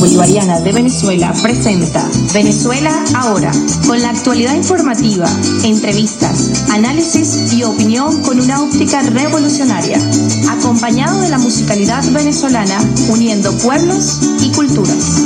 Bolivariana de Venezuela presenta Venezuela Ahora, con la actualidad informativa, entrevistas, análisis y opinión con una óptica revolucionaria, acompañado de la musicalidad venezolana, uniendo pueblos y culturas.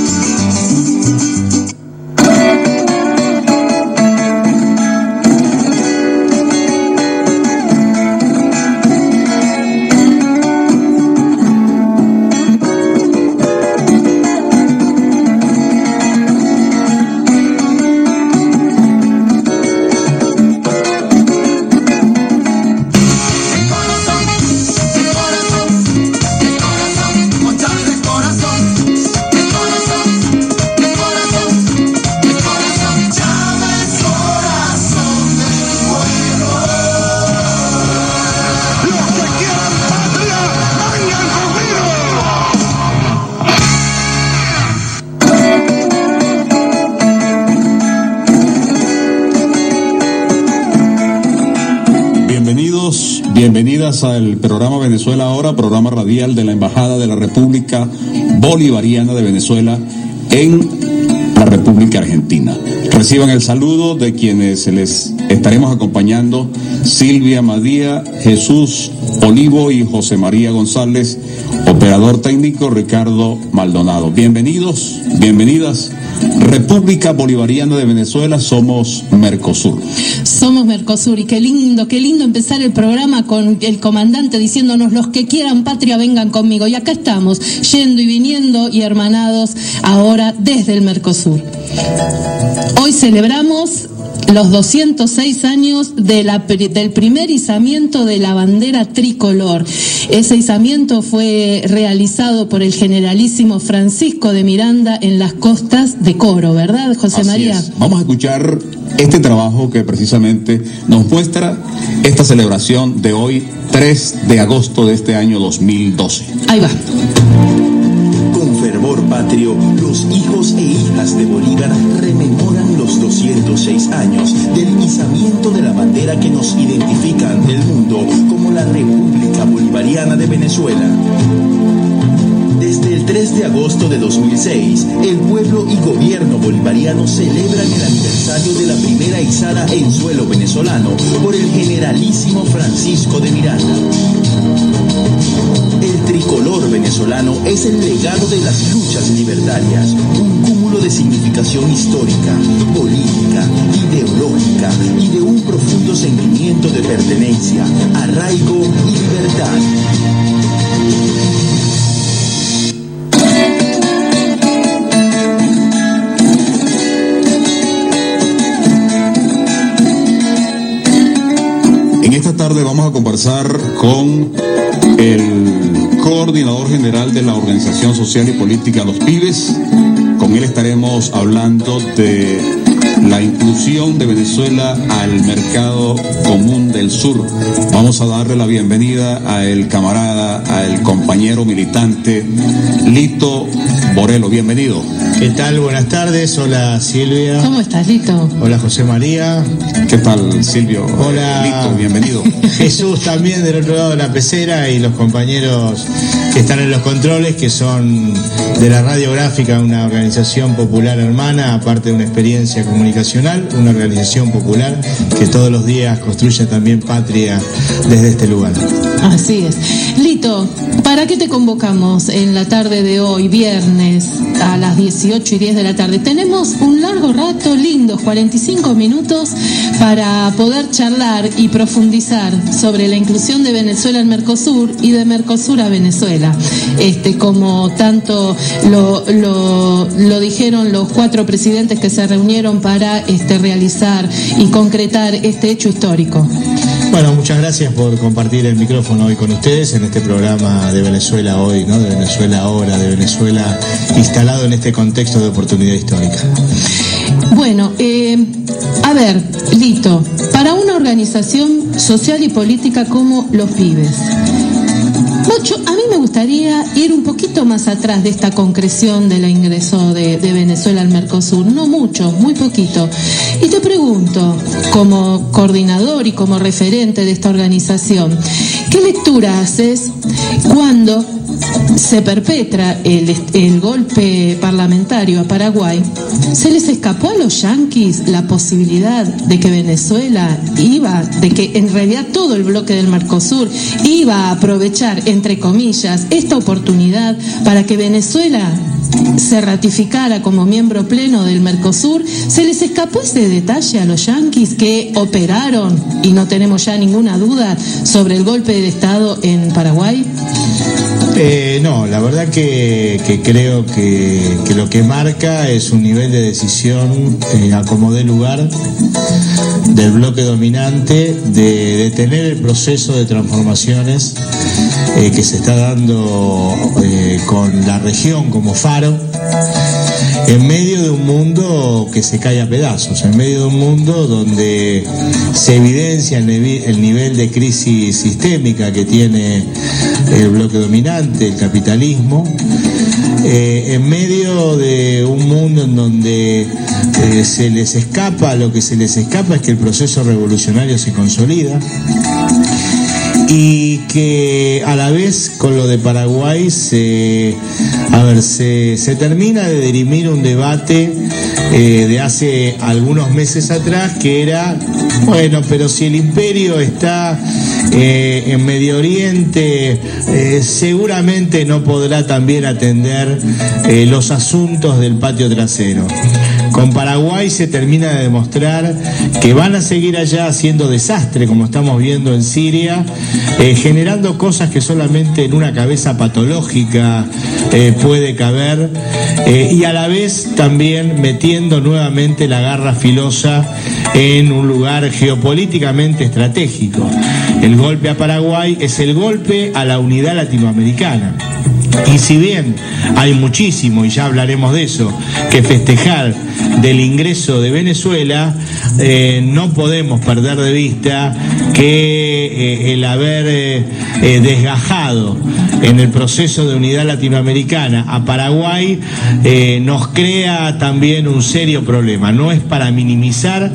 Bienvenidas al programa Venezuela Ahora, programa radial de la Embajada de la República Bolivariana de Venezuela en la República Argentina. Reciban el saludo de quienes les estaremos acompañando: Silvia Madía, Jesús Olivo y José María González, operador técnico Ricardo Maldonado. Bienvenidos, bienvenidas. República Bolivariana de Venezuela, somos Mercosur. Somos Mercosur, y qué lindo empezar el programa con el comandante diciéndonos: los que quieran patria vengan conmigo. Y acá estamos, yendo y viniendo y hermanados ahora desde el Mercosur. Hoy celebramos los 206 años del primer izamiento de la bandera tricolor. Ese izamiento fue realizado por el generalísimo Francisco de Miranda en las costas de Coro, ¿verdad, José María? Así es. Vamos a escuchar este trabajo que precisamente nos muestra esta celebración de hoy, 3 de agosto de este año 2012. Ahí va. Con fervor patrio, los hijos e hijas de Bolívar rememoran los 206 años del izamiento de la bandera que nos identifica ante el mundo como la República Bolivariana de Venezuela. Desde el 3 de agosto de 2006, el pueblo y gobierno bolivariano celebran el aniversario de la primera izada en suelo venezolano por el generalísimo Francisco de Miranda. El tricolor venezolano es el legado de las luchas libertarias, un cúmulo de significación histórica, política, ideológica y de un profundo sentimiento de pertenencia, arraigo y libertad. En esta tarde vamos a conversar con el coordinador general de la Organización Social y Política Los Pibes. Con él estaremos hablando de la inclusión de Venezuela al mercado común del sur. Vamos a darle la bienvenida a el camarada, a el compañero militante Lito Borelo. Bienvenido. ¿Qué tal? Buenas tardes. Hola, Silvia. ¿Cómo estás, Lito? Hola, José María. ¿Qué tal, Silvio? Hola, Lito, bienvenido. Jesús también del otro lado de la pecera, y los compañeros que están en los controles, que son de la Radiográfica, una organización popular hermana, aparte de una experiencia comunicacional, una organización popular que todos los días construye también patria desde este lugar. Así es. Lito, ¿para qué te convocamos en la tarde de hoy, viernes, a las 18:10 de la tarde? Tenemos un largo rato, lindos 45 minutos, para poder charlar y profundizar sobre la inclusión de Venezuela en Mercosur y de Mercosur a Venezuela. Como tanto lo dijeron los 4 presidentes que se reunieron para realizar y concretar este hecho histórico. Bueno, muchas gracias por compartir el micrófono hoy con ustedes en este programa de Venezuela Hoy, ¿no? De Venezuela Ahora, de Venezuela instalado en este contexto de oportunidad histórica. Bueno, a ver, Lito, para una organización social y política como Los Pibes, a mí me gustaría ir un poquito más atrás de esta concreción del ingreso de Venezuela al Mercosur, no mucho, muy poquito. Y te pregunto, como coordinador y como referente de esta organización, ¿qué lectura haces cuando se perpetra el golpe parlamentario a Paraguay, ¿se les escapó a los yanquis la posibilidad de que Venezuela de que en realidad todo el bloque del Mercosur iba a aprovechar, entre comillas, esta oportunidad para que Venezuela se ratificara como miembro pleno del Mercosur? ¿Se les escapó ese detalle a los yanquis que operaron, y no tenemos ya ninguna duda, sobre el golpe de Estado en Paraguay? No, la verdad que creo que lo que marca es un nivel de decisión a como dé lugar del bloque dominante de detener el proceso de transformaciones que se está dando con la región como faro, en medio de un mundo que se cae a pedazos, en medio de un mundo donde se evidencia el nivel de crisis sistémica que tiene el bloque dominante, el capitalismo, en medio de un mundo en donde se les escapa, lo que se les escapa es que el proceso revolucionario se consolida, y que a la vez con lo de Paraguay se termina de dirimir un debate de hace algunos meses atrás, que era, bueno, pero si el imperio está en Medio Oriente, seguramente no podrá también atender los asuntos del patio trasero. Con Paraguay se termina de demostrar que van a seguir allá haciendo desastre, como estamos viendo en Siria, generando cosas que solamente en una cabeza patológica puede caber, y a la vez también metiendo nuevamente la garra filosa en un lugar geopolíticamente estratégico. El golpe a Paraguay es el golpe a la unidad latinoamericana. Y si bien hay muchísimo, y ya hablaremos de eso, que festejar del ingreso de Venezuela, no podemos perder de vista que el haber desgajado en el proceso de unidad latinoamericana a Paraguay nos crea también un serio problema. No es para minimizar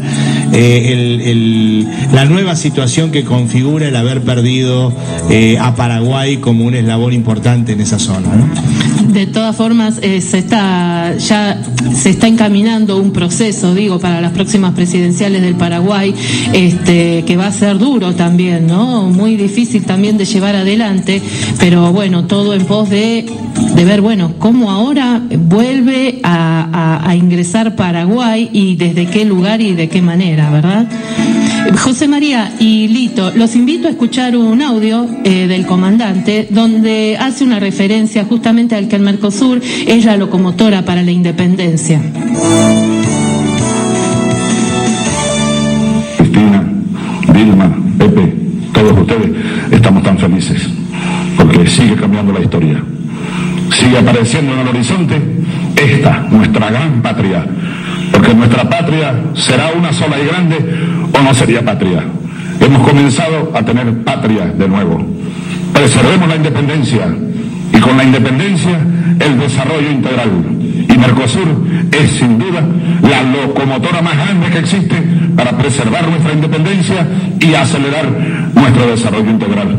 la nueva situación que configura el haber perdido a Paraguay como un eslabón importante en esa zona, ¿no? De todas formas, se está encaminando un proceso, para las próximas presidenciales del Paraguay, que va a ser duro también, ¿no? Muy difícil también de llevar adelante, pero bueno, todo en pos de ver, bueno, cómo ahora vuelve a ingresar Paraguay y desde qué lugar y de qué manera, ¿verdad? José María y Lito, los invito a escuchar un audio del comandante donde hace una referencia justamente al que el Mercosur es la locomotora para la independencia. Cristina, Vilma, Pepe, todos ustedes estamos tan felices porque sigue cambiando la historia, sigue apareciendo en el horizonte esta, nuestra gran patria, porque nuestra patria será una sola y grande o no sería patria. Hemos comenzado a tener patria de nuevo. Preservemos la independencia y con la independencia el desarrollo integral. Y Mercosur es sin duda la locomotora más grande que existe para preservar nuestra independencia y acelerar nuestro desarrollo integral.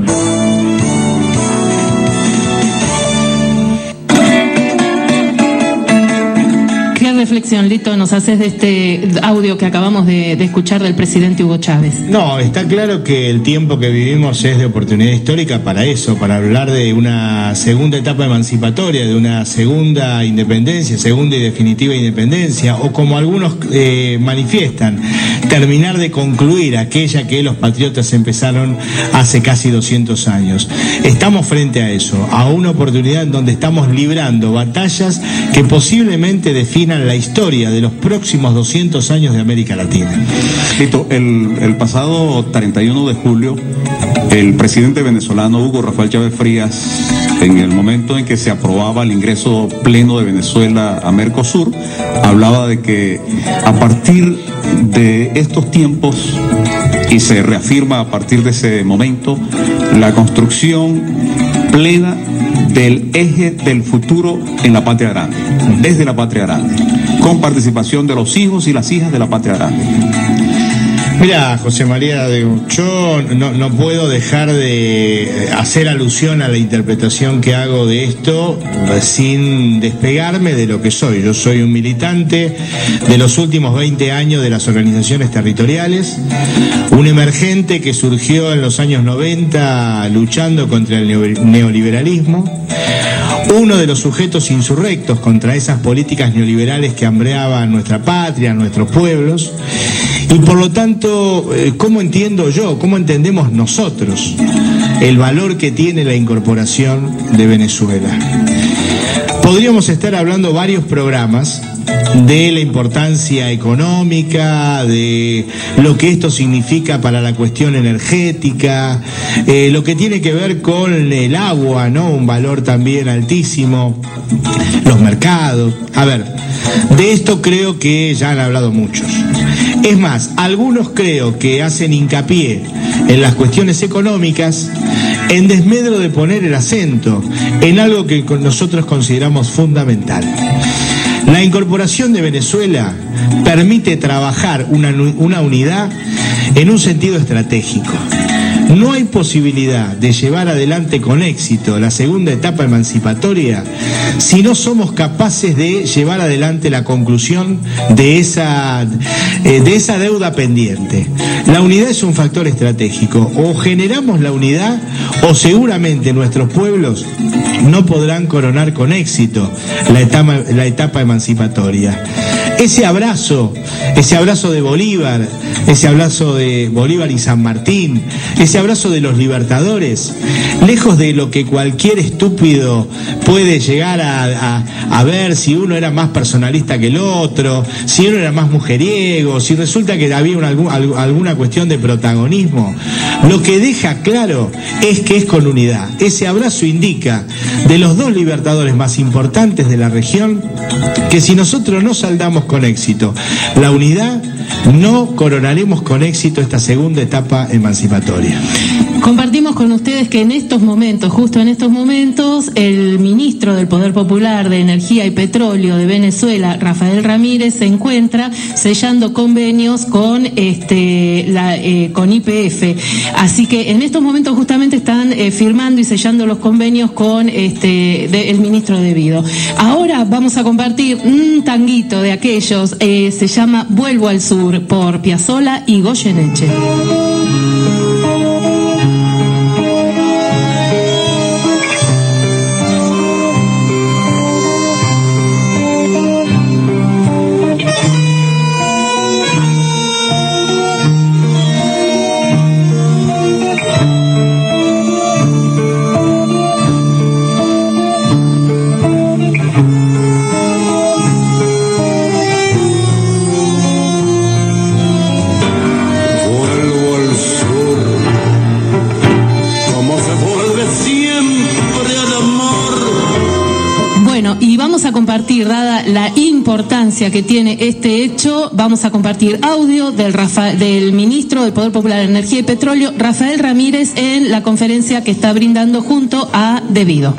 ¿Qué reflexión, Lito, nos haces de este audio que acabamos de escuchar del presidente Hugo Chávez? No, está claro que el tiempo que vivimos es de oportunidad histórica para eso, para hablar de una segunda etapa emancipatoria, de una segunda independencia, segunda y definitiva independencia, o como algunos manifiestan, terminar de concluir aquella que los patriotas empezaron hace casi 200 años. Estamos frente a eso, a una oportunidad en donde estamos librando batallas que posiblemente definan la historia de los próximos 200 años de América Latina. Lito, el pasado 31 de julio, el presidente venezolano Hugo Rafael Chávez Frías, en el momento en que se aprobaba el ingreso pleno de Venezuela a Mercosur, hablaba de que a partir de estos tiempos, y se reafirma a partir de ese momento, la construcción plena del eje del futuro en la patria grande, desde la patria grande, con participación de los hijos y las hijas de la patria grande. Mira, José María, yo no puedo dejar de hacer alusión a la interpretación que hago de esto sin despegarme de lo que soy. Yo soy un militante de los últimos 20 años de las organizaciones territoriales, un emergente que surgió en los años 90 luchando contra el neoliberalismo, uno de los sujetos insurrectos contra esas políticas neoliberales que hambreaban nuestra patria, nuestros pueblos. Y por lo tanto, ¿cómo entiendo yo, cómo entendemos nosotros el valor que tiene la incorporación de Venezuela? Podríamos estar hablando varios programas de la importancia económica, de lo que esto significa para la cuestión energética, lo que tiene que ver con el agua, ¿no? Un valor también altísimo, los mercados. A ver, de esto creo que ya han hablado muchos. Es más, algunos creo que hacen hincapié en las cuestiones económicas en desmedro de poner el acento en algo que nosotros consideramos fundamental. La incorporación de Venezuela permite trabajar una unidad en un sentido estratégico. No hay posibilidad de llevar adelante con éxito la segunda etapa emancipatoria si no somos capaces de llevar adelante la conclusión de esa deuda pendiente. La unidad es un factor estratégico. O generamos la unidad o seguramente nuestros pueblos no podrán coronar con éxito la etapa emancipatoria. Ese abrazo de Bolívar, ese abrazo de Bolívar y San Martín, ese abrazo de los libertadores, lejos de lo que cualquier estúpido puede llegar a ver, si uno era más personalista que el otro, si uno era más mujeriego, si resulta que había alguna cuestión de protagonismo, lo que deja claro es que es con unidad. Ese abrazo indica de los dos libertadores más importantes de la región que si nosotros no saldamos con éxito la unidad, no coronaremos con éxito esta segunda etapa emancipatoria. Compartimos con ustedes que en estos momentos, justo en estos momentos, el ministro del Poder Popular de Energía y Petróleo de Venezuela, Rafael Ramírez, se encuentra sellando convenios con YPF. Así que en estos momentos justamente están firmando y sellando los convenios con el ministro de Vido. Ahora vamos a compartir un tanguito de aquellos, se llama Vuelvo al Sur, por Piazzolla y Goyeneche. Compartir, dada la importancia que tiene este hecho, vamos a compartir audio del ministro del Poder Popular de Energía y Petróleo, Rafael Ramírez, en la conferencia que está brindando junto a Devido.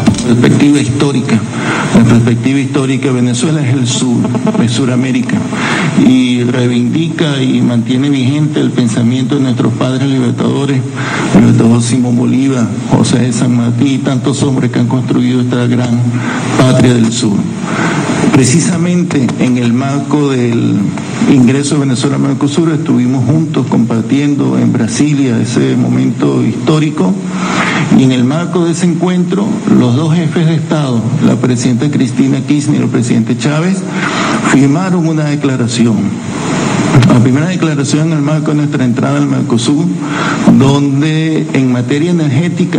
La perspectiva histórica, Venezuela es el sur, es Suramérica, y reivindica y mantiene vigente el pensamiento de nuestros padres libertadores, Simón Bolívar, José de San Martín y tantos hombres que han construido esta gran patria del sur. Precisamente en el marco del ingreso de Venezuela a Mercosur estuvimos juntos compartiendo en Brasilia ese momento histórico, y en el marco de ese encuentro los dos jefes de Estado, la presidenta Cristina Kirchner y el presidente Chávez, firmaron una declaración. La primera declaración en el marco de nuestra entrada al Mercosur, donde en materia energética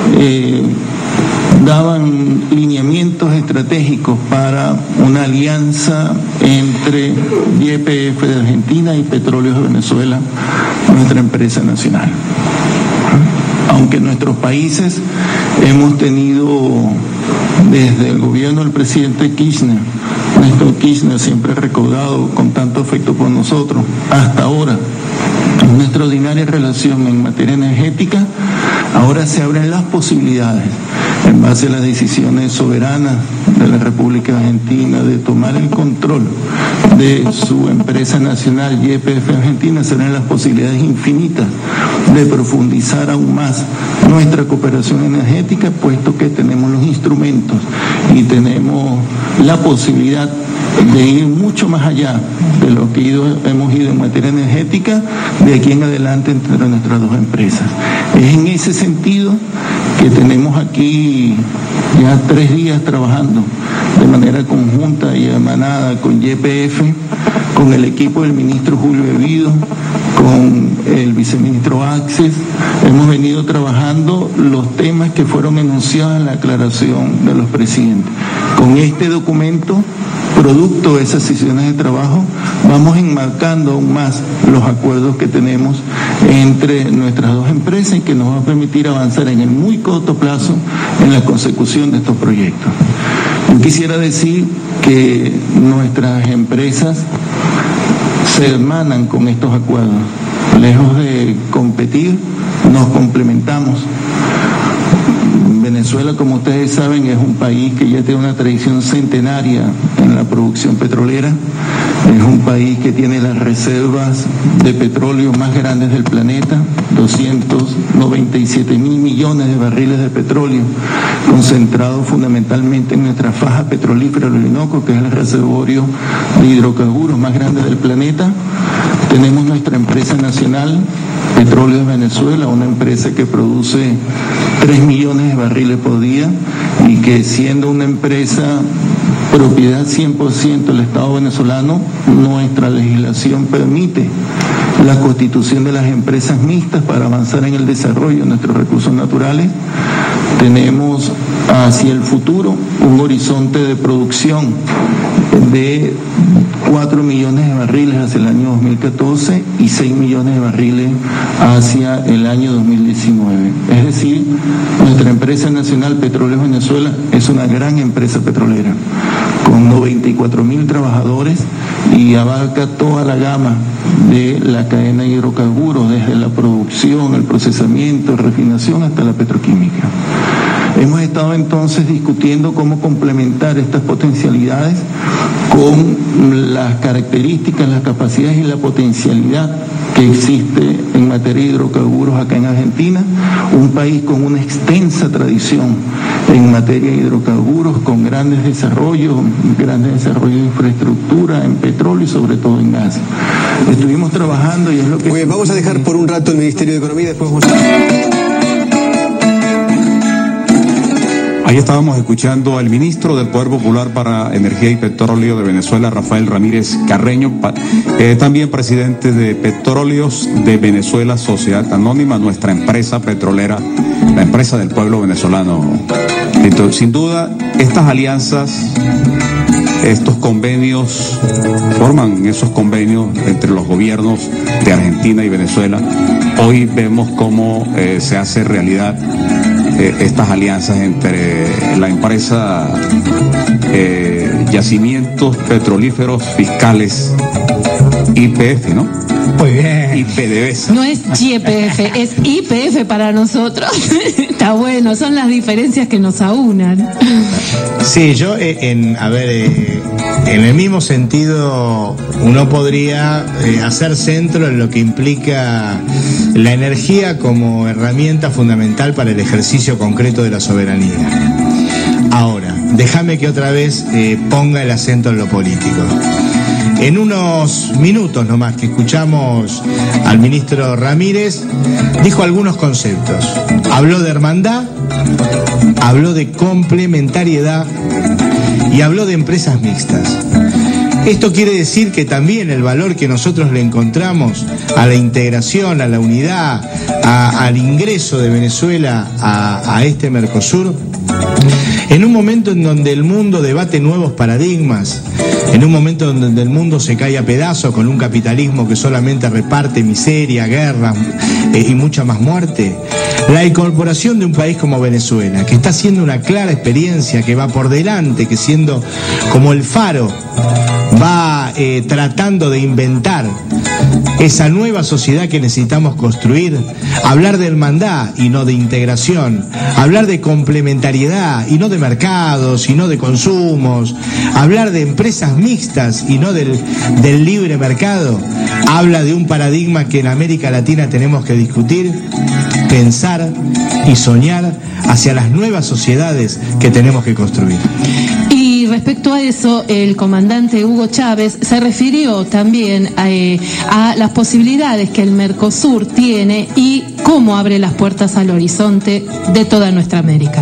daban lineamientos estratégicos para una alianza entre YPF de Argentina y Petróleos de Venezuela, nuestra empresa nacional. Aunque nuestros países hemos tenido, desde el gobierno del presidente Kirchner, Néstor Kirchner, siempre recordado con tanto afecto por nosotros, hasta ahora, una extraordinaria relación en materia energética, Ahora se abren las posibilidades, en base a las decisiones soberanas de la República Argentina, de tomar el control de su empresa nacional YPF Argentina. Se abren las posibilidades infinitas de profundizar aún más nuestra cooperación energética, puesto que tenemos los instrumentos y tenemos la posibilidad de ir mucho más allá de lo que hemos ido en materia energética de aquí en adelante entre nuestras dos empresas. Es en ese sentido que tenemos aquí ya 3 días trabajando de manera conjunta y hermanada con YPF, con el equipo del ministro Julio Evido, con el viceministro Axes. Hemos venido trabajando los temas que fueron enunciados en la aclaración de los presidentes. Con este documento, producto de esas sesiones de trabajo, vamos enmarcando aún más los acuerdos que tenemos entre nuestras dos empresas y que nos va a permitir avanzar en el muy corto plazo en la consecución de estos proyectos. Yo quisiera decir que nuestras empresas se hermanan con estos acuerdos. Lejos de competir, nos complementamos. Venezuela, como ustedes saben, es un país que ya tiene una tradición centenaria en la producción petrolera. Es un país que tiene las reservas de petróleo más grandes del planeta, 297.000 millones de barriles de petróleo, concentrados fundamentalmente en nuestra faja petrolífera del Orinoco, que es el reservorio de hidrocarburos más grande del planeta. Tenemos nuestra empresa nacional, Petróleos de Venezuela, una empresa que produce 3 millones de barriles por día y que, siendo una empresa propiedad 100% del Estado venezolano, nuestra legislación permite la constitución de las empresas mixtas para avanzar en el desarrollo de nuestros recursos naturales. Tenemos hacia el futuro un horizonte de producción de 4 millones de barriles hacia el año 2014 y 6 millones de barriles hacia el año 2019. Es decir, nuestra empresa nacional Petróleos Venezuela es una gran empresa petrolera con 94.000 trabajadores y abarca toda la gama de la cadena de hidrocarburos, desde la producción, el procesamiento, refinación hasta la petroquímica. Hemos estado entonces discutiendo cómo complementar estas potencialidades con las características, las capacidades y la potencialidad que existe en materia de hidrocarburos acá en Argentina, un país con una extensa tradición en materia de hidrocarburos, con grandes desarrollos de infraestructura en petróleo y sobre todo en gas. Estuvimos trabajando y es lo que... Muy bien, vamos a dejar por un rato el Ministerio de Economía y después vamos a... Ahí estábamos escuchando al ministro del Poder Popular para Energía y Petróleo de Venezuela, Rafael Ramírez Carreño, también presidente de Petróleos de Venezuela, Sociedad Anónima, nuestra empresa petrolera, la empresa del pueblo venezolano. Entonces, sin duda, estas alianzas, estos convenios, forman esos convenios entre los gobiernos de Argentina y Venezuela. Hoy vemos cómo se hace realidad estas alianzas entre la empresa Yacimientos Petrolíferos Fiscales, YPF, ¿no? Muy bien. Y PDVSA. No es YPF, es YPF para nosotros. Está bueno, son las diferencias que nos aunan. Sí, yo, en el mismo sentido, uno podría hacer centro en lo que implica la energía como herramienta fundamental para el ejercicio concreto de la soberanía. Ahora, déjame que otra vez ponga el acento en lo político. En unos minutos nomás que escuchamos al ministro Ramírez, dijo algunos conceptos. Habló de hermandad, habló de complementariedad y habló de empresas mixtas. Esto quiere decir que también el valor que nosotros le encontramos a la integración, a la unidad, al ingreso de Venezuela a este Mercosur, en un momento en donde el mundo debate nuevos paradigmas, en un momento en donde el mundo se cae a pedazos con un capitalismo que solamente reparte miseria, guerra y mucha más muerte, la incorporación de un país como Venezuela, que está haciendo una clara experiencia, que va por delante, que siendo como el faro va tratando de inventar esa nueva sociedad que necesitamos construir, hablar de hermandad y no de integración, hablar de complementariedad y no de mercados y no de consumos, hablar de empresas mixtas y no del libre mercado, habla de un paradigma que en América Latina tenemos que discutir, pensar y soñar hacia las nuevas sociedades que tenemos que construir. Y respecto a eso, el comandante Hugo Chávez se refirió también a las posibilidades que el Mercosur tiene y cómo abre las puertas al horizonte de toda nuestra América.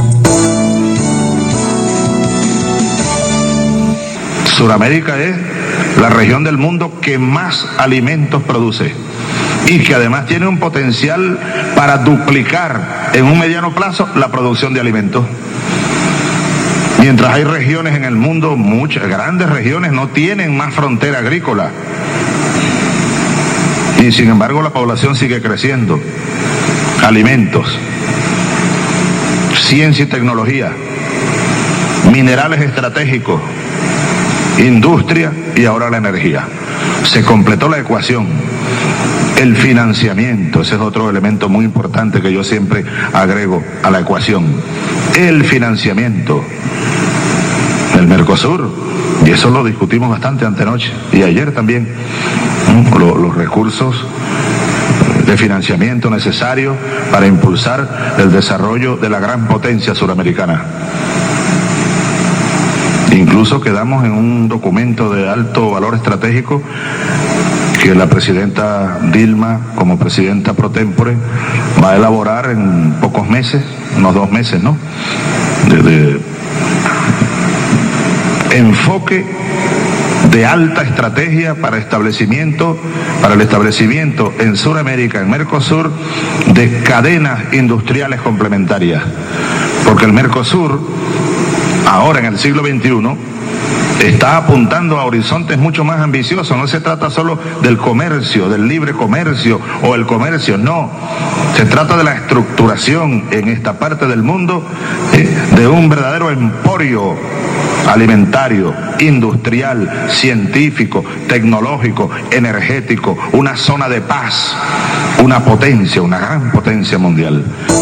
Suramérica es la región del mundo que más alimentos produce y que además tiene un potencial para duplicar en un mediano plazo la producción de alimentos. Mientras hay regiones en el mundo, muchas grandes regiones no tienen más frontera agrícola. Y sin embargo la población sigue creciendo. Alimentos, ciencia y tecnología, minerales estratégicos, industria y ahora la energía. Se completó la ecuación. El financiamiento, ese es otro elemento muy importante que yo siempre agrego a la ecuación. El financiamiento. El Mercosur, y eso lo discutimos bastante antenoche y ayer también, los recursos de financiamiento necesarios para impulsar el desarrollo de la gran potencia suramericana. Incluso quedamos en un documento de alto valor estratégico que la presidenta Dilma, como presidenta pro tempore, va a elaborar en pocos meses, unos 2 meses, ¿no? De enfoque de alta estrategia para el establecimiento en Sudamérica, en Mercosur, de cadenas industriales complementarias. Porque el Mercosur, ahora en el siglo XXI, está apuntando a horizontes mucho más ambiciosos. No se trata solo del comercio, del libre comercio o el comercio, no. Se trata de la estructuración en esta parte del mundo de un verdadero emporio alimentario, industrial, científico, tecnológico, energético, una zona de paz, una potencia, una gran potencia mundial.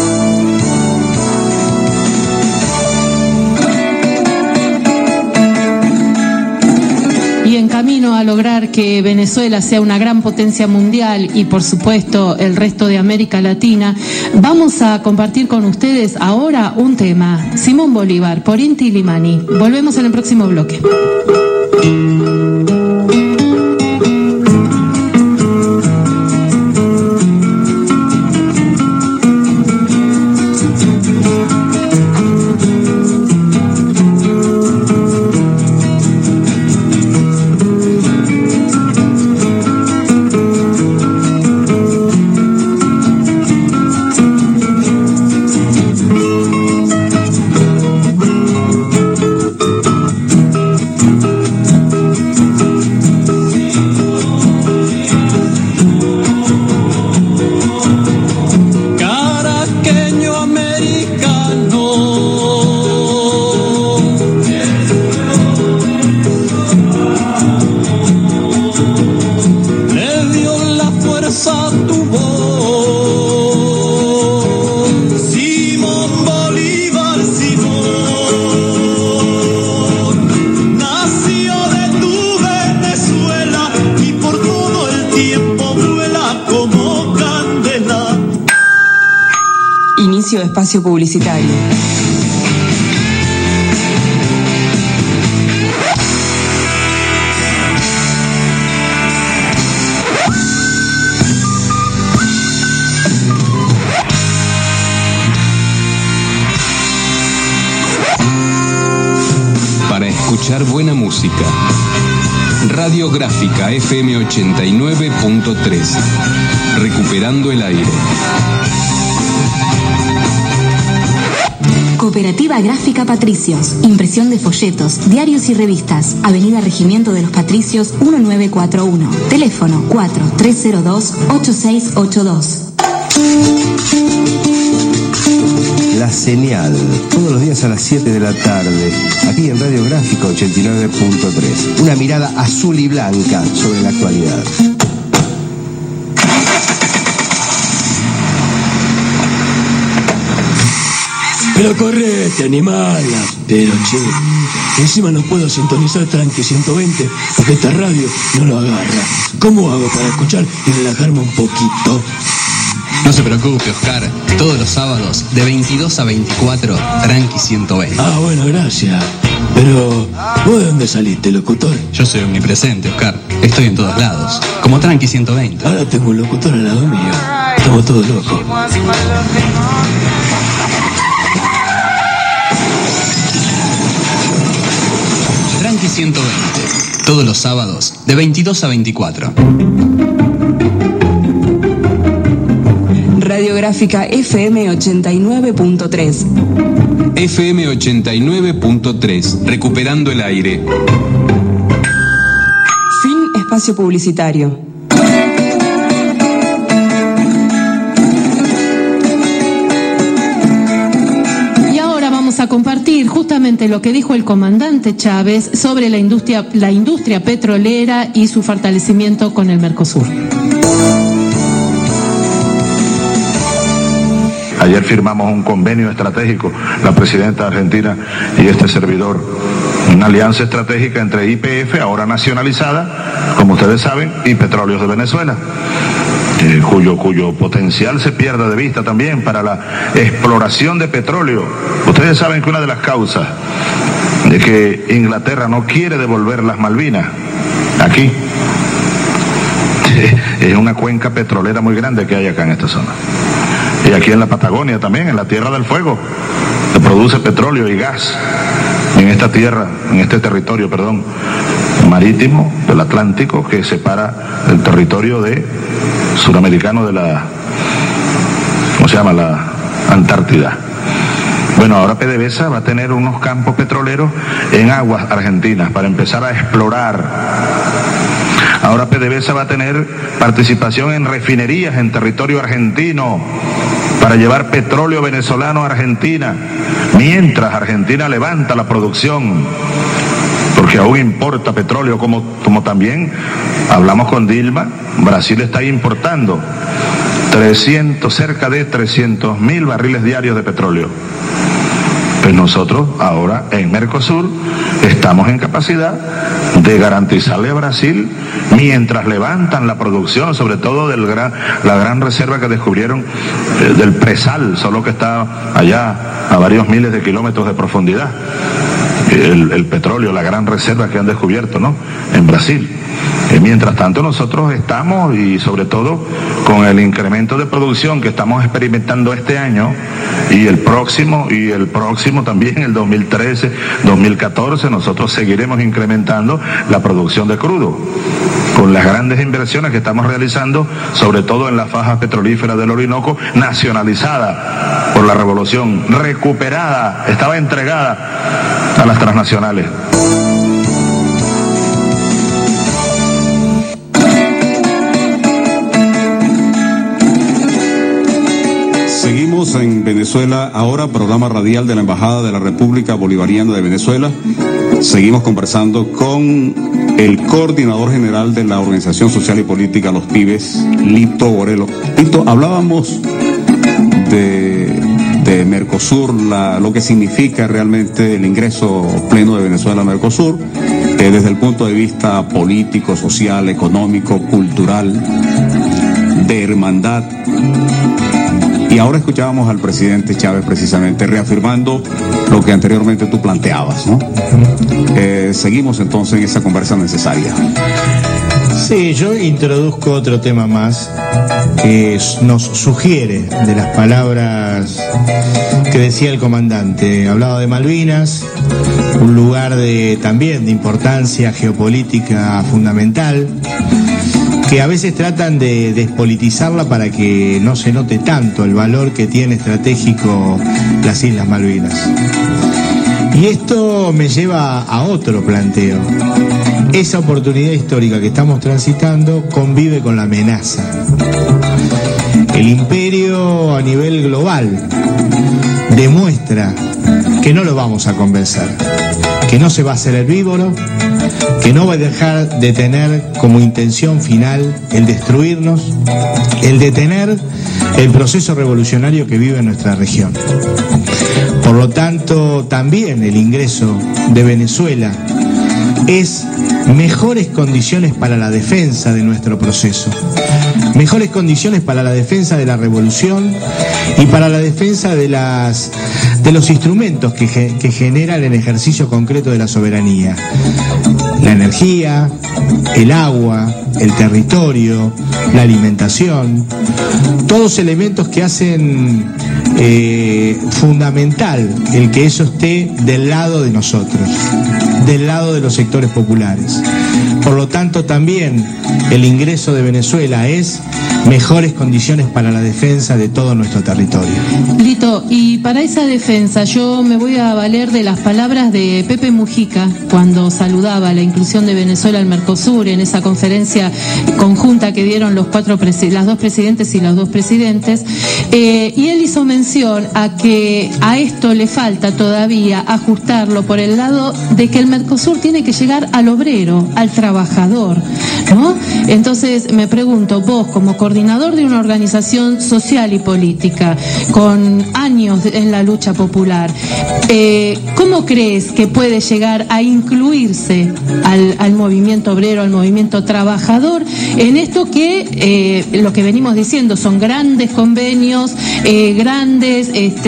Y en camino a lograr que Venezuela sea una gran potencia mundial y por supuesto el resto de América Latina, vamos a compartir con ustedes ahora un tema, Simón Bolívar por Inti Illimani. Volvemos en el próximo bloque. Espacio publicitario. Para escuchar buena música, Radiográfica FM 89.3, recuperando el aire. Cooperativa Gráfica Patricios, impresión de folletos, diarios y revistas, Avenida Regimiento de los Patricios 1941, teléfono 4302-8682. La Señal, todos los días a las 7 de la tarde, aquí en Radio Gráfica 89.3. Una mirada azul y blanca sobre la actualidad. Pero correte, animala. Pero che, encima no puedo sintonizar Tranqui 120 porque esta radio no lo agarra. ¿Cómo hago para escuchar y relajarme un poquito? No se preocupe, Oscar. Todos los sábados, de 22 a 24, Tranqui 120. Ah, bueno, gracias. Pero, ¿vos de dónde saliste, locutor? Yo soy omnipresente, Oscar. Estoy en todos lados, como Tranqui 120. Ahora tengo un locutor al lado mío. Estamos todos locos. Tranqui 120. Todos los sábados, de 22 a 24. Radiográfica FM 89.3. FM 89.3. Recuperando el aire. Fin espacio publicitario. Y ahora vamos a compartir justamente lo que dijo el comandante Chávez sobre la industria petrolera y su fortalecimiento con el Mercosur. Ayer firmamos un convenio estratégico, la presidenta de Argentina y este servidor, una alianza estratégica entre YPF, ahora nacionalizada, como ustedes saben, y Petróleos de Venezuela, cuyo potencial se pierde de vista también para la exploración de petróleo. Ustedes saben que una de las causas de que Inglaterra no quiere devolver las Malvinas aquí es una cuenca petrolera muy grande que hay acá en esta zona. Y aquí en la Patagonia también, en la Tierra del Fuego, se produce petróleo y gas en esta tierra, en este territorio, marítimo del Atlántico, que separa el territorio suramericano de la Antártida. Bueno, ahora PDVSA va a tener unos campos petroleros en aguas argentinas para empezar a explorar. Ahora PDVSA va a tener participación en refinerías en territorio argentino para llevar petróleo venezolano a Argentina, mientras Argentina levanta la producción, porque aún importa petróleo, como también hablamos con Dilma. Brasil está importando cerca de 300.000 barriles diarios de petróleo. Pues nosotros ahora en Mercosur estamos en capacidad de garantizarle a Brasil, mientras levantan la producción, sobre todo la gran reserva que descubrieron del presal, solo que está allá a varios miles de kilómetros de profundidad, el petróleo, la gran reserva que han descubierto, ¿no?, en Brasil. Mientras tanto nosotros estamos, y sobre todo con el incremento de producción que estamos experimentando este año y el próximo también, el 2013, 2014, nosotros seguiremos incrementando la producción de crudo con las grandes inversiones que estamos realizando, sobre todo en la faja petrolífera del Orinoco, nacionalizada por la revolución, recuperada, estaba entregada a las transnacionales. Seguimos en Venezuela ahora, programa radial de la Embajada de la República Bolivariana de Venezuela. Seguimos conversando con el coordinador general de la Organización Social y Política Los Pibes, Lito Borelo. Lito, hablábamos de Mercosur, lo que significa realmente el ingreso pleno de Venezuela a Mercosur, desde el punto de vista político, social, económico, cultural, de hermandad. Y ahora escuchábamos al presidente Chávez precisamente reafirmando lo que anteriormente tú planteabas, ¿no? Seguimos entonces en esa conversa necesaria. Sí, yo introduzco otro tema más que nos sugiere de las palabras que decía el comandante. Hablaba de Malvinas, un lugar también de importancia geopolítica fundamental, que a veces tratan de despolitizarla para que no se note tanto el valor que tiene estratégico las Islas Malvinas. Y esto me lleva a otro planteo. Esa oportunidad histórica que estamos transitando convive con la amenaza. El imperio a nivel global demuestra que no lo vamos a convencer, que no se va a hacer herbívoro, que no va a dejar de tener como intención final el destruirnos, el detener el proceso revolucionario que vive en nuestra región. Por lo tanto, también el ingreso de Venezuela es mejores condiciones para la defensa de nuestro proceso, mejores condiciones para la defensa de la revolución y para la defensa de los instrumentos que generan el ejercicio concreto de la soberanía. La energía, el agua, el territorio, la alimentación, todos elementos que hacen fundamental el que eso esté del lado de nosotros, del lado de los sectores populares. Por lo tanto, también el ingreso de Venezuela es mejores condiciones para la defensa de todo nuestro territorio. Lito, y para esa defensa yo me voy a valer de las palabras de Pepe Mujica cuando saludaba la inclusión de Venezuela al Mercosur en esa conferencia conjunta que dieron las dos presidentes y los dos presidentes, y él hizo mención a que a esto le falta todavía ajustarlo por el lado de que el Mercosur tiene que llegar al obrero, al trabajador, ¿no? Entonces me pregunto, vos como coordinador de una organización social y política con años en la lucha popular, ¿cómo crees que puede llegar a incluirse al movimiento obrero, al movimiento trabajador en esto que lo que venimos diciendo son grandes convenios, grandes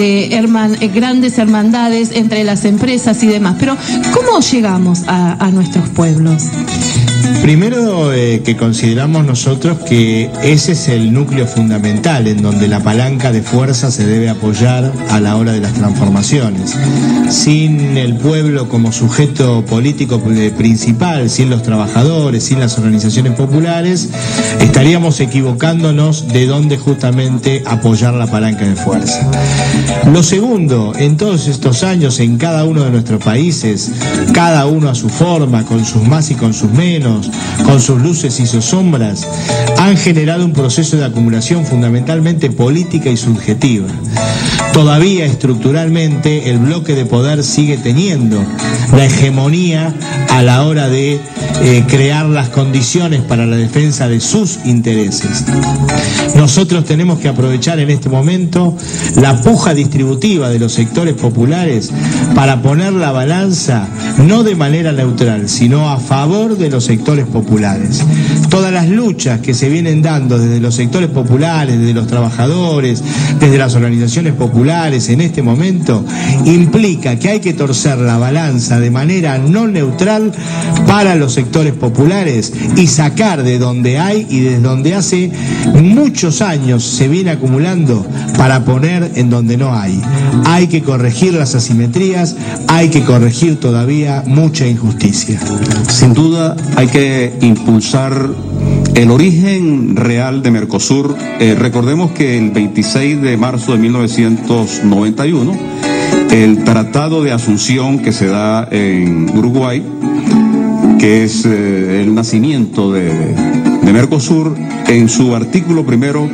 hermandades entre las empresas y demás? Pero ¿cómo llegamos a nuestros pueblos? Primero, que consideramos nosotros que ese es el núcleo fundamental en donde la palanca de fuerza se debe apoyar a la hora de las transformaciones. Sin el pueblo como sujeto político principal, sin los trabajadores, sin las organizaciones populares, estaríamos equivocándonos de dónde justamente apoyar la palanca de fuerza. Lo segundo, en todos estos años, en cada uno de nuestros países, cada uno a su forma, con sus más y con sus menos, con sus luces y sus sombras, han generado un proceso de acumulación fundamentalmente política y subjetiva. Todavía estructuralmente el bloque de poder sigue teniendo la hegemonía a la hora de crear las condiciones para la defensa de sus intereses. Nosotros tenemos que aprovechar en este momento la puja distributiva de los sectores populares para poner la balanza no de manera neutral, sino a favor de los sectores populares. Todas las luchas que se vienen dando desde los sectores populares, desde los trabajadores, desde las organizaciones populares en este momento, implica que hay que torcer la balanza de manera no neutral para los sectores populares y sacar de donde hay y desde donde hace muchos años se viene acumulando para poner en donde no hay. Hay que corregir las asimetrías, hay que corregir todavía mucha injusticia. Sin duda hay que impulsar el origen real de Mercosur. Recordemos que el 26 de marzo de 1991, el Tratado de Asunción que se da en Uruguay, que es el nacimiento de Mercosur, en su artículo primero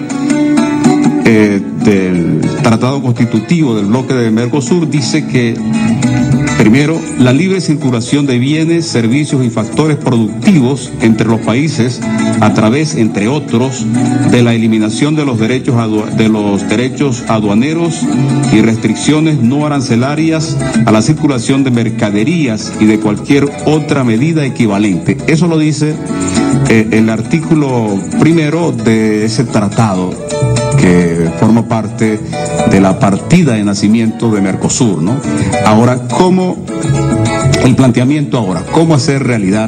del Tratado Constitutivo del bloque de Mercosur, dice que primero, la libre circulación de bienes, servicios y factores productivos entre los países a través, entre otros, de la eliminación de los derechos aduaneros y restricciones no arancelarias a la circulación de mercaderías y de cualquier otra medida equivalente. Eso lo dice el artículo primero de ese tratado, que forma parte de la partida de nacimiento de Mercosur, ¿no? Ahora, el planteamiento ahora, ¿cómo hacer realidad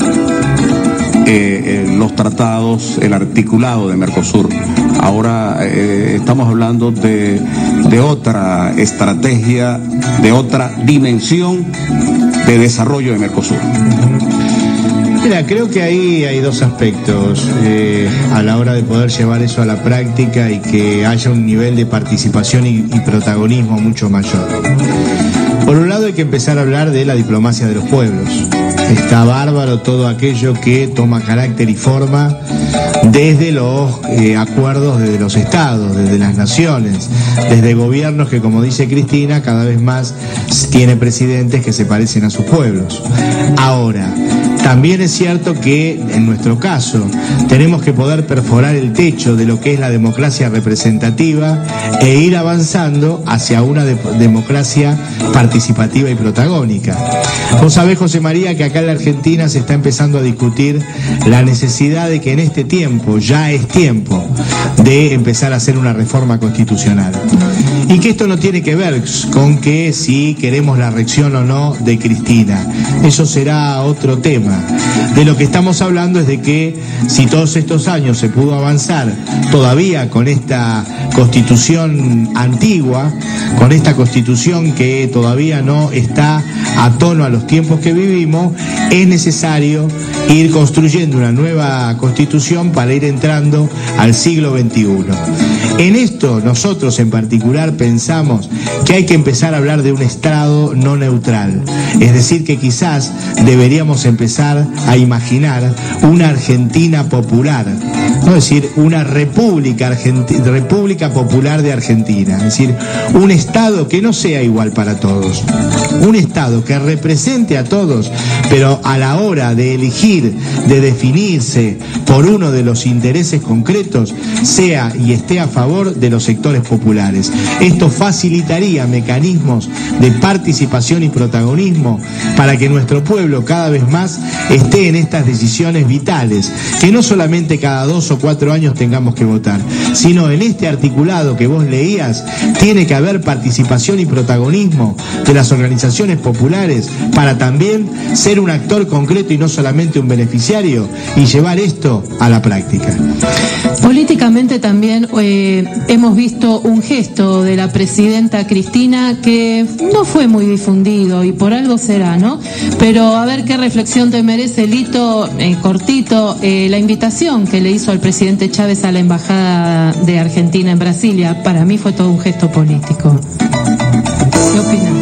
los tratados, el articulado de Mercosur? Ahora estamos hablando de otra estrategia, de otra dimensión de desarrollo de Mercosur. Mira, creo que ahí hay dos aspectos a la hora de poder llevar eso a la práctica y que haya un nivel de participación y protagonismo mucho mayor. Por un lado hay que empezar a hablar de la diplomacia de los pueblos. Está bárbaro todo aquello que toma carácter y forma desde los acuerdos de los estados, desde las naciones, desde gobiernos que, como dice Cristina, cada vez más tiene presidentes que se parecen a sus pueblos. Ahora, también es cierto que, en nuestro caso, tenemos que poder perforar el techo de lo que es la democracia representativa e ir avanzando hacia una democracia participativa y protagónica. Vos sabés, José María, que acá en la Argentina se está empezando a discutir la necesidad de que en este tiempo, ya es tiempo, de empezar a hacer una reforma constitucional. Y que esto no tiene que ver con que si queremos la reelección o no de Cristina. Eso será otro tema. De lo que estamos hablando es de que si todos estos años se pudo avanzar todavía con esta constitución antigua, con esta constitución que todavía no está a tono a los tiempos que vivimos, es necesario ir construyendo una nueva constitución para ir entrando al siglo XXI. En esto nosotros en particular pensamos que hay que empezar a hablar de un Estado no neutral, es decir, que quizás deberíamos empezar a imaginar una Argentina popular, no es decir, una república popular de Argentina, es decir, un Estado que no sea igual para todos, un Estado que represente a todos, pero a la hora de elegir, de definirse por uno de los intereses concretos, sea y esté a favor de los sectores populares. Esto facilitaría mecanismos de participación y protagonismo para que nuestro pueblo cada vez más esté en estas decisiones vitales, que no solamente cada 2 o 4 años tengamos que votar, sino en este articulado que vos leías, tiene que haber participación y protagonismo de las organizaciones populares para también ser un actor concreto y no solamente un beneficiario, y llevar esto a la práctica. Políticamente también hemos visto un gesto de la presidenta Cristina que no fue muy difundido y por algo será, ¿no? Pero a ver qué reflexión te merece, Lito, cortito, la invitación que le hizo al presidente Chávez a la embajada de Argentina en Brasilia. Para mí fue todo un gesto político. ¿Qué opinas?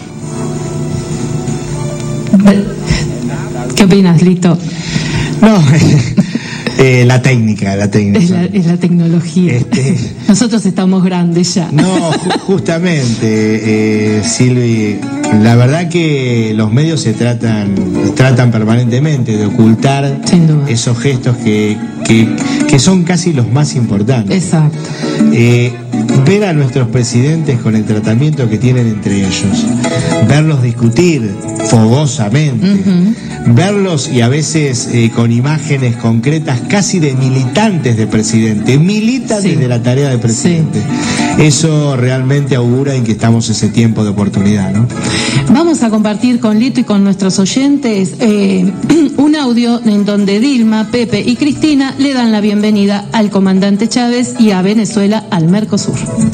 ¿Qué opinas, Lito? No, la técnica. Es la tecnología. Nosotros estamos grandes ya. No, justamente, Silvi, la verdad que los medios se tratan permanentemente de ocultar esos gestos que son casi los más importantes. Exacto. Ver a nuestros presidentes con el tratamiento que tienen entre ellos, verlos discutir fogosamente, verlos y a veces con imágenes concretas casi de militantes de presidente, militantes de la tarea de presidente. Eso realmente augura en que estamos en ese tiempo de oportunidad, ¿no? Vamos a compartir con Lito y con nuestros oyentes un audio en donde Dilma, Pepe y Cristina le dan la bienvenida al comandante Chávez y a Venezuela al Mercosur.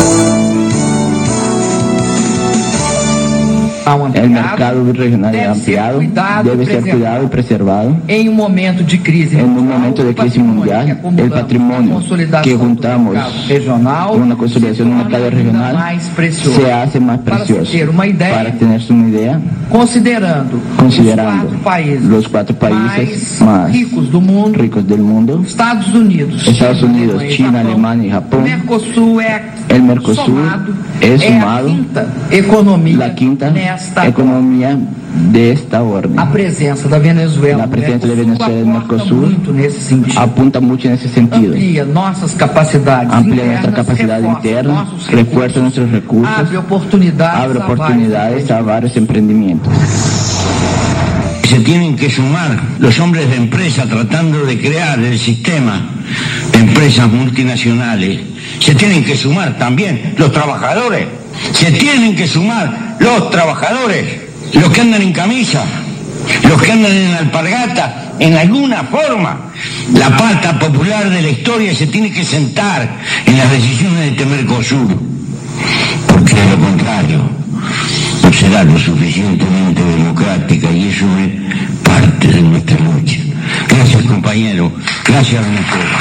El mercado regional ampliado debe ser cuidado y preservado. En un momento de crisis mundial, el patrimonio que juntamos con una consolidación del mercado regional se hace más precioso. Para tenerse una idea, considerando los 4 países más ricos del mundo, Estados Unidos, China, Alemania y Japón, el Mercosur es sumado la quinta economía de esta orden. La presencia de Venezuela en el Mercosur apunta mucho en ese sentido. Amplía nuestra capacidad interna, refuerza nuestros recursos, abre oportunidades a varios emprendimientos. Se tienen que sumar los hombres de empresa tratando de crear el sistema de empresas multinacionales. Se tienen que sumar también los trabajadores. Se tienen que sumar los trabajadores, los que andan en camisa, los que andan en alpargata, en alguna forma. La pata popular de la historia se tiene que sentar en las decisiones de este Mercosur, porque de lo contrario no será lo suficientemente democrática, y eso es parte de nuestra lucha. Gracias, compañero. Gracias, Venezuela.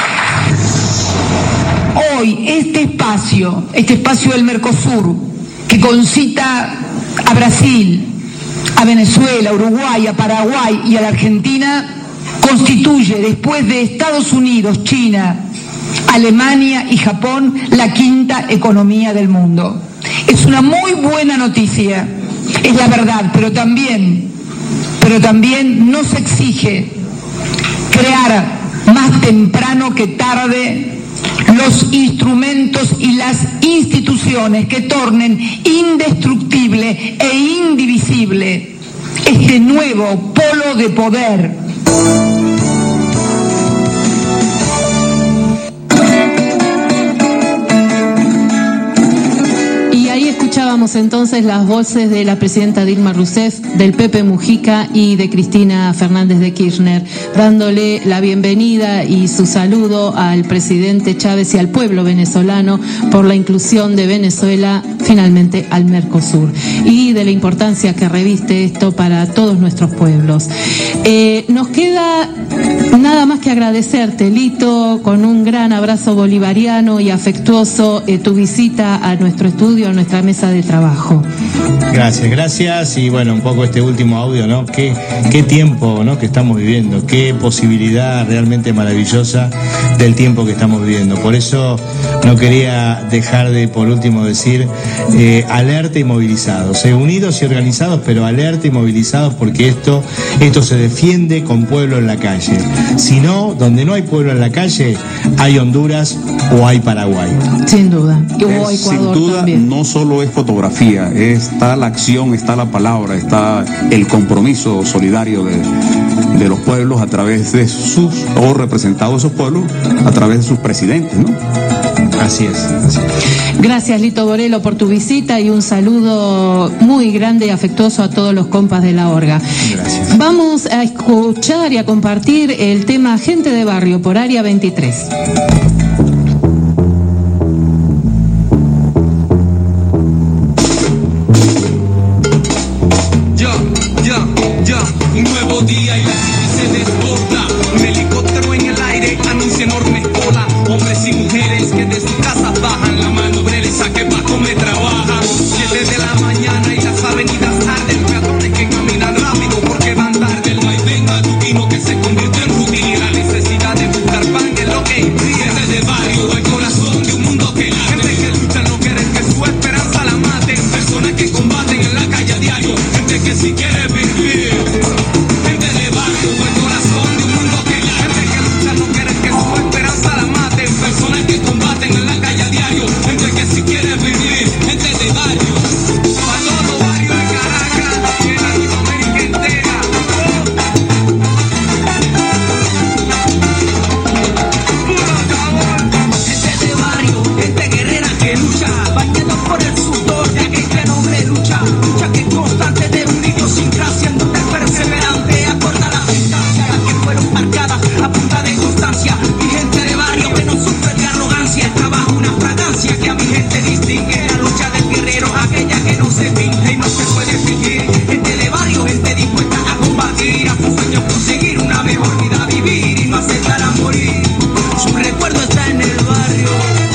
Hoy este espacio del Mercosur, que concita a Brasil, a Venezuela, a Uruguay, a Paraguay y a la Argentina, constituye, después de Estados Unidos, China, Alemania y Japón, la quinta economía del mundo. Es una muy buena noticia, es la verdad, pero también nos exige crear más temprano que tarde los instrumentos y las instituciones que tornen indestructible e indivisible este nuevo polo de poder. Escuchábamos entonces las voces de la presidenta Dilma Rousseff, del Pepe Mujica y de Cristina Fernández de Kirchner, dándole la bienvenida y su saludo al presidente Chávez y al pueblo venezolano por la inclusión de Venezuela finalmente al Mercosur y de la importancia que reviste esto para todos nuestros pueblos. Nos queda nada más que agradecerte, Lito, con un gran abrazo bolivariano y afectuoso tu visita a nuestro estudio, a nuestra mesa de trabajo. Gracias. Y bueno, un poco este último audio, ¿no? Qué tiempo, ¿no?, que estamos viviendo, qué posibilidad realmente maravillosa del tiempo que estamos viviendo. Por eso no quería dejar de, por último, decir alerta y movilizados, unidos y organizados, pero alerta y movilizados, porque esto se defiende con pueblo en la calle. Si no, donde no hay pueblo en la calle, hay Honduras o hay Paraguay. Sin duda. O Ecuador sin duda también. No solo es fotografía, está la acción, está la palabra, está el compromiso solidario de los pueblos a través de o representados esos pueblos a través de sus presidentes, ¿no? Así es. Gracias, Lito Borelo, por tu visita y un saludo muy grande y afectuoso a todos los compas de la Orga. Gracias. Vamos a escuchar y a compartir el tema Gente de Barrio por Área 23. Un nuevo día y la city se desborda. Un helicóptero en el aire anuncia enormes colas. Hombres y mujeres que de su casa bajan. La mano obrera esa que pa' comer trabaja. 7 de la mañana y las avenidas arden. Peatones que caminan rápido porque van tarde. El vaivén matutino que se convirtió en rutina. La necesidad de buscar pan es lo que implica. Gente de barrio, el corazón de un mundo que late. Gente que lucha, no quieren que su esperanza la maten. Personas que combaten en la calle a diario. Gente que si quiere vivir. Personas que combaten en la calle a diario, gente que si quiere vivir, gente de barrio, para todos los barrios de Caracas y en Latinoamérica entera. Gente de barrio, gente guerrera que lucha, bañados por el sudor de aquel que noble lucha que es constante de una idiosincrasia en donde el perseverante acorda las distancias que fueron marcadas a punta de constancia. Mi gente de barrio que no sufre de arrogancia, el trabajo una fragancia que a mi gente distingue. La lucha del guerrero, aquella que no se finge y no se puede fingir. Gente de barrio, gente dispuesta a combatir a sus sueños, conseguir una mejor vida, vivir y no aceptar a morir. Su recuerdo está en el barrio,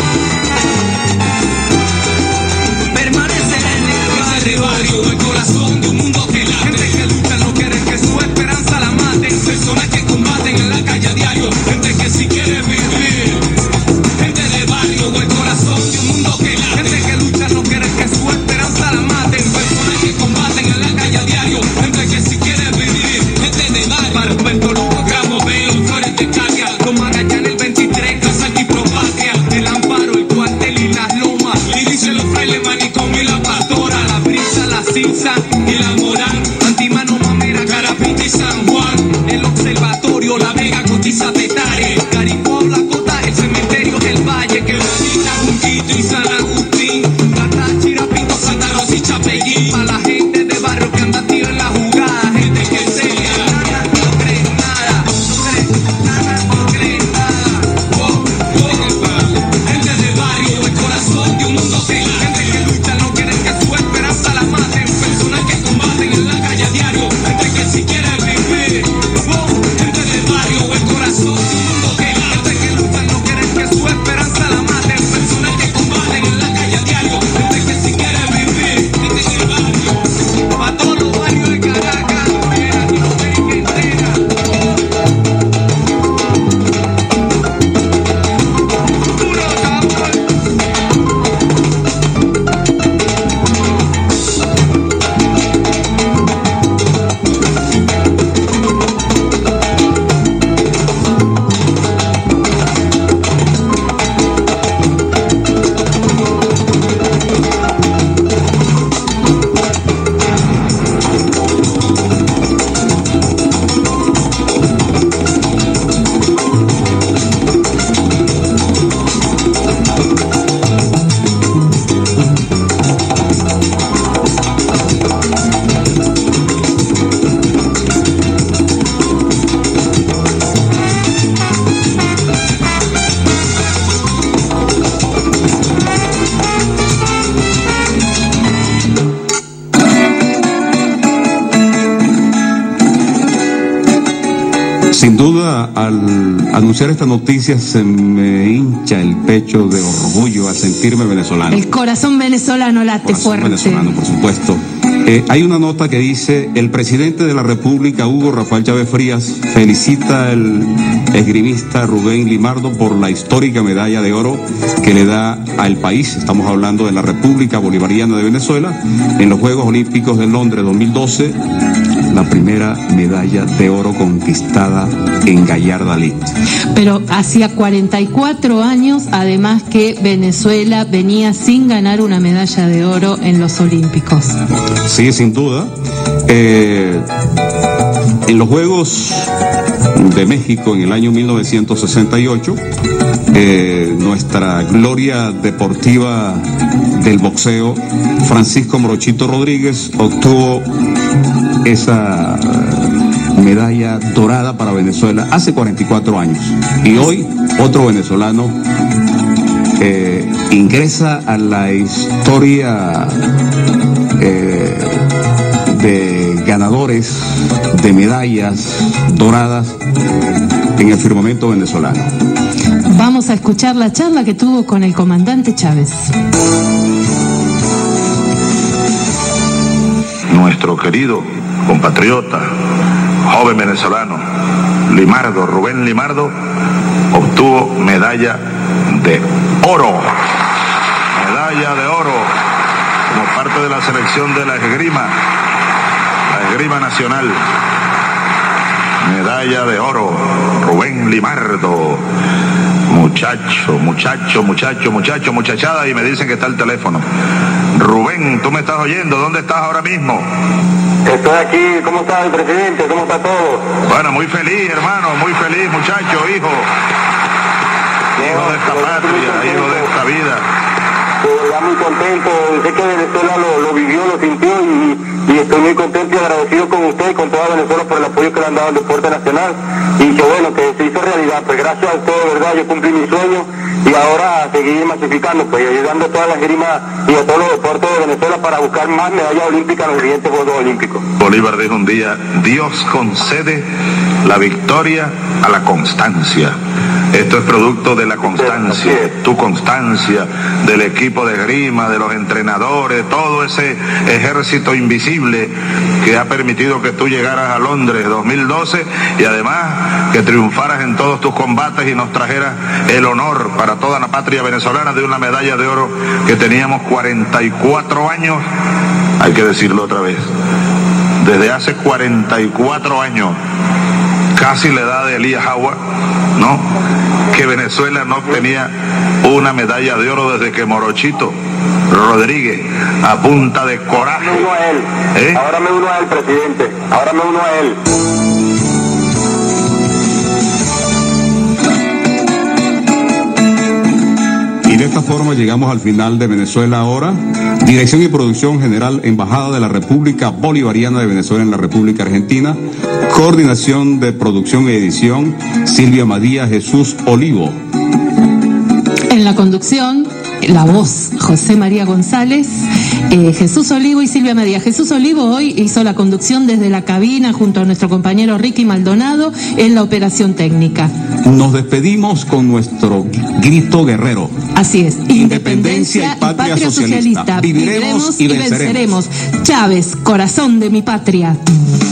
permanecerá en el barrio, el corazón de un mundo que late. Gente que lucha, no quieren que su esperanza la maten. Personas que combaten en la calle a diario, gente que si quiere vivir. Gente de barrio, el corazón de un mundo que late. Gente que lucha, no quieren que su esperanza la maten. Personas que combaten en la calle a diario, gente que si quiere vivir. Gente de barrio, para un loco, gramo, veo, flores de Sin duda, al anunciar esta noticia se me hincha el pecho de orgullo al sentirme venezolano. El corazón venezolano late fuerte. Venezolano, por supuesto. Hay una nota que dice: el presidente de la República, Hugo Rafael Chávez Frías, felicita al esgrimista Rubén Limardo por la histórica medalla de oro que le da al país. Estamos hablando de la República Bolivariana de Venezuela en los Juegos Olímpicos de Londres 2012, la primera medalla de oro conquistada en Gallardalí. Pero hacía 44 años, además, que Venezuela venía sin ganar una medalla de oro en los Olímpicos. Sí, sin duda. En los Juegos de México en el año 1968, nuestra gloria deportiva del boxeo, Francisco Morochito Rodríguez, obtuvo esa medalla dorada para Venezuela hace 44 años. Y hoy otro venezolano ingresa a la historia de ganadores de medallas doradas en el firmamento venezolano. Vamos a escuchar la charla que tuvo con el comandante Chávez. Nuestro querido compatriota, joven venezolano, Limardo, Rubén Limardo, obtuvo medalla de oro. Medalla de oro como parte de la selección de la esgrima nacional. Medalla de oro, Rubén Limardo. Muchachada, y me dicen que está el teléfono. Rubén, ¿tú me estás oyendo? ¿Dónde estás ahora mismo? Estoy aquí. ¿Cómo está el presidente? ¿Cómo está todo? Bueno, muy feliz, hermano, muy feliz, muchacho, hijo. Hijo de esta patria, hijo de esta vida. Ya muy contento. Sé que Venezuela lo vivió, lo sintió y estoy muy contento y agradecido con usted y con toda Venezuela por el apoyo que le han dado al deporte nacional y que bueno, que se hizo realidad. Pues gracias a usted, de verdad, yo cumplí mi sueño y ahora a seguir masificando, pues ayudando a toda la esgrima y a todos los deportes de Venezuela para buscar más medallas olímpicas en los siguientes Juegos Olímpicos. Bolívar dijo un día: Dios concede la victoria a la constancia. Esto es producto de la constancia, tu constancia, del equipo de esgrima, de los entrenadores, todo ese ejército invisible que ha permitido que tú llegaras a Londres 2012 y además que triunfaras en todos tus combates y nos trajeras el honor para toda la patria venezolana de una medalla de oro que teníamos 44 años, hay que decirlo otra vez, desde hace 44 años, casi la edad de Elías Howard, ¿no? Que Venezuela no obtenía una medalla de oro desde que Morochito Rodríguez, a punta de coraje. Ahora me uno a él, presidente. Ahora me uno a él. Y de esta forma llegamos al final de Venezuela Ahora. Dirección y producción general, Embajada de la República Bolivariana de Venezuela en la República Argentina. Coordinación de producción y edición, Silvia Madía, Jesús Olivo. En la conducción, la voz, José María González, Jesús Olivo y Silvia Madía. Jesús Olivo hoy hizo la conducción desde la cabina junto a nuestro compañero Ricky Maldonado en la operación técnica. Nos despedimos con nuestro grito guerrero. Así es, independencia y patria socialista. Viviremos y venceremos. Chávez, corazón de mi patria.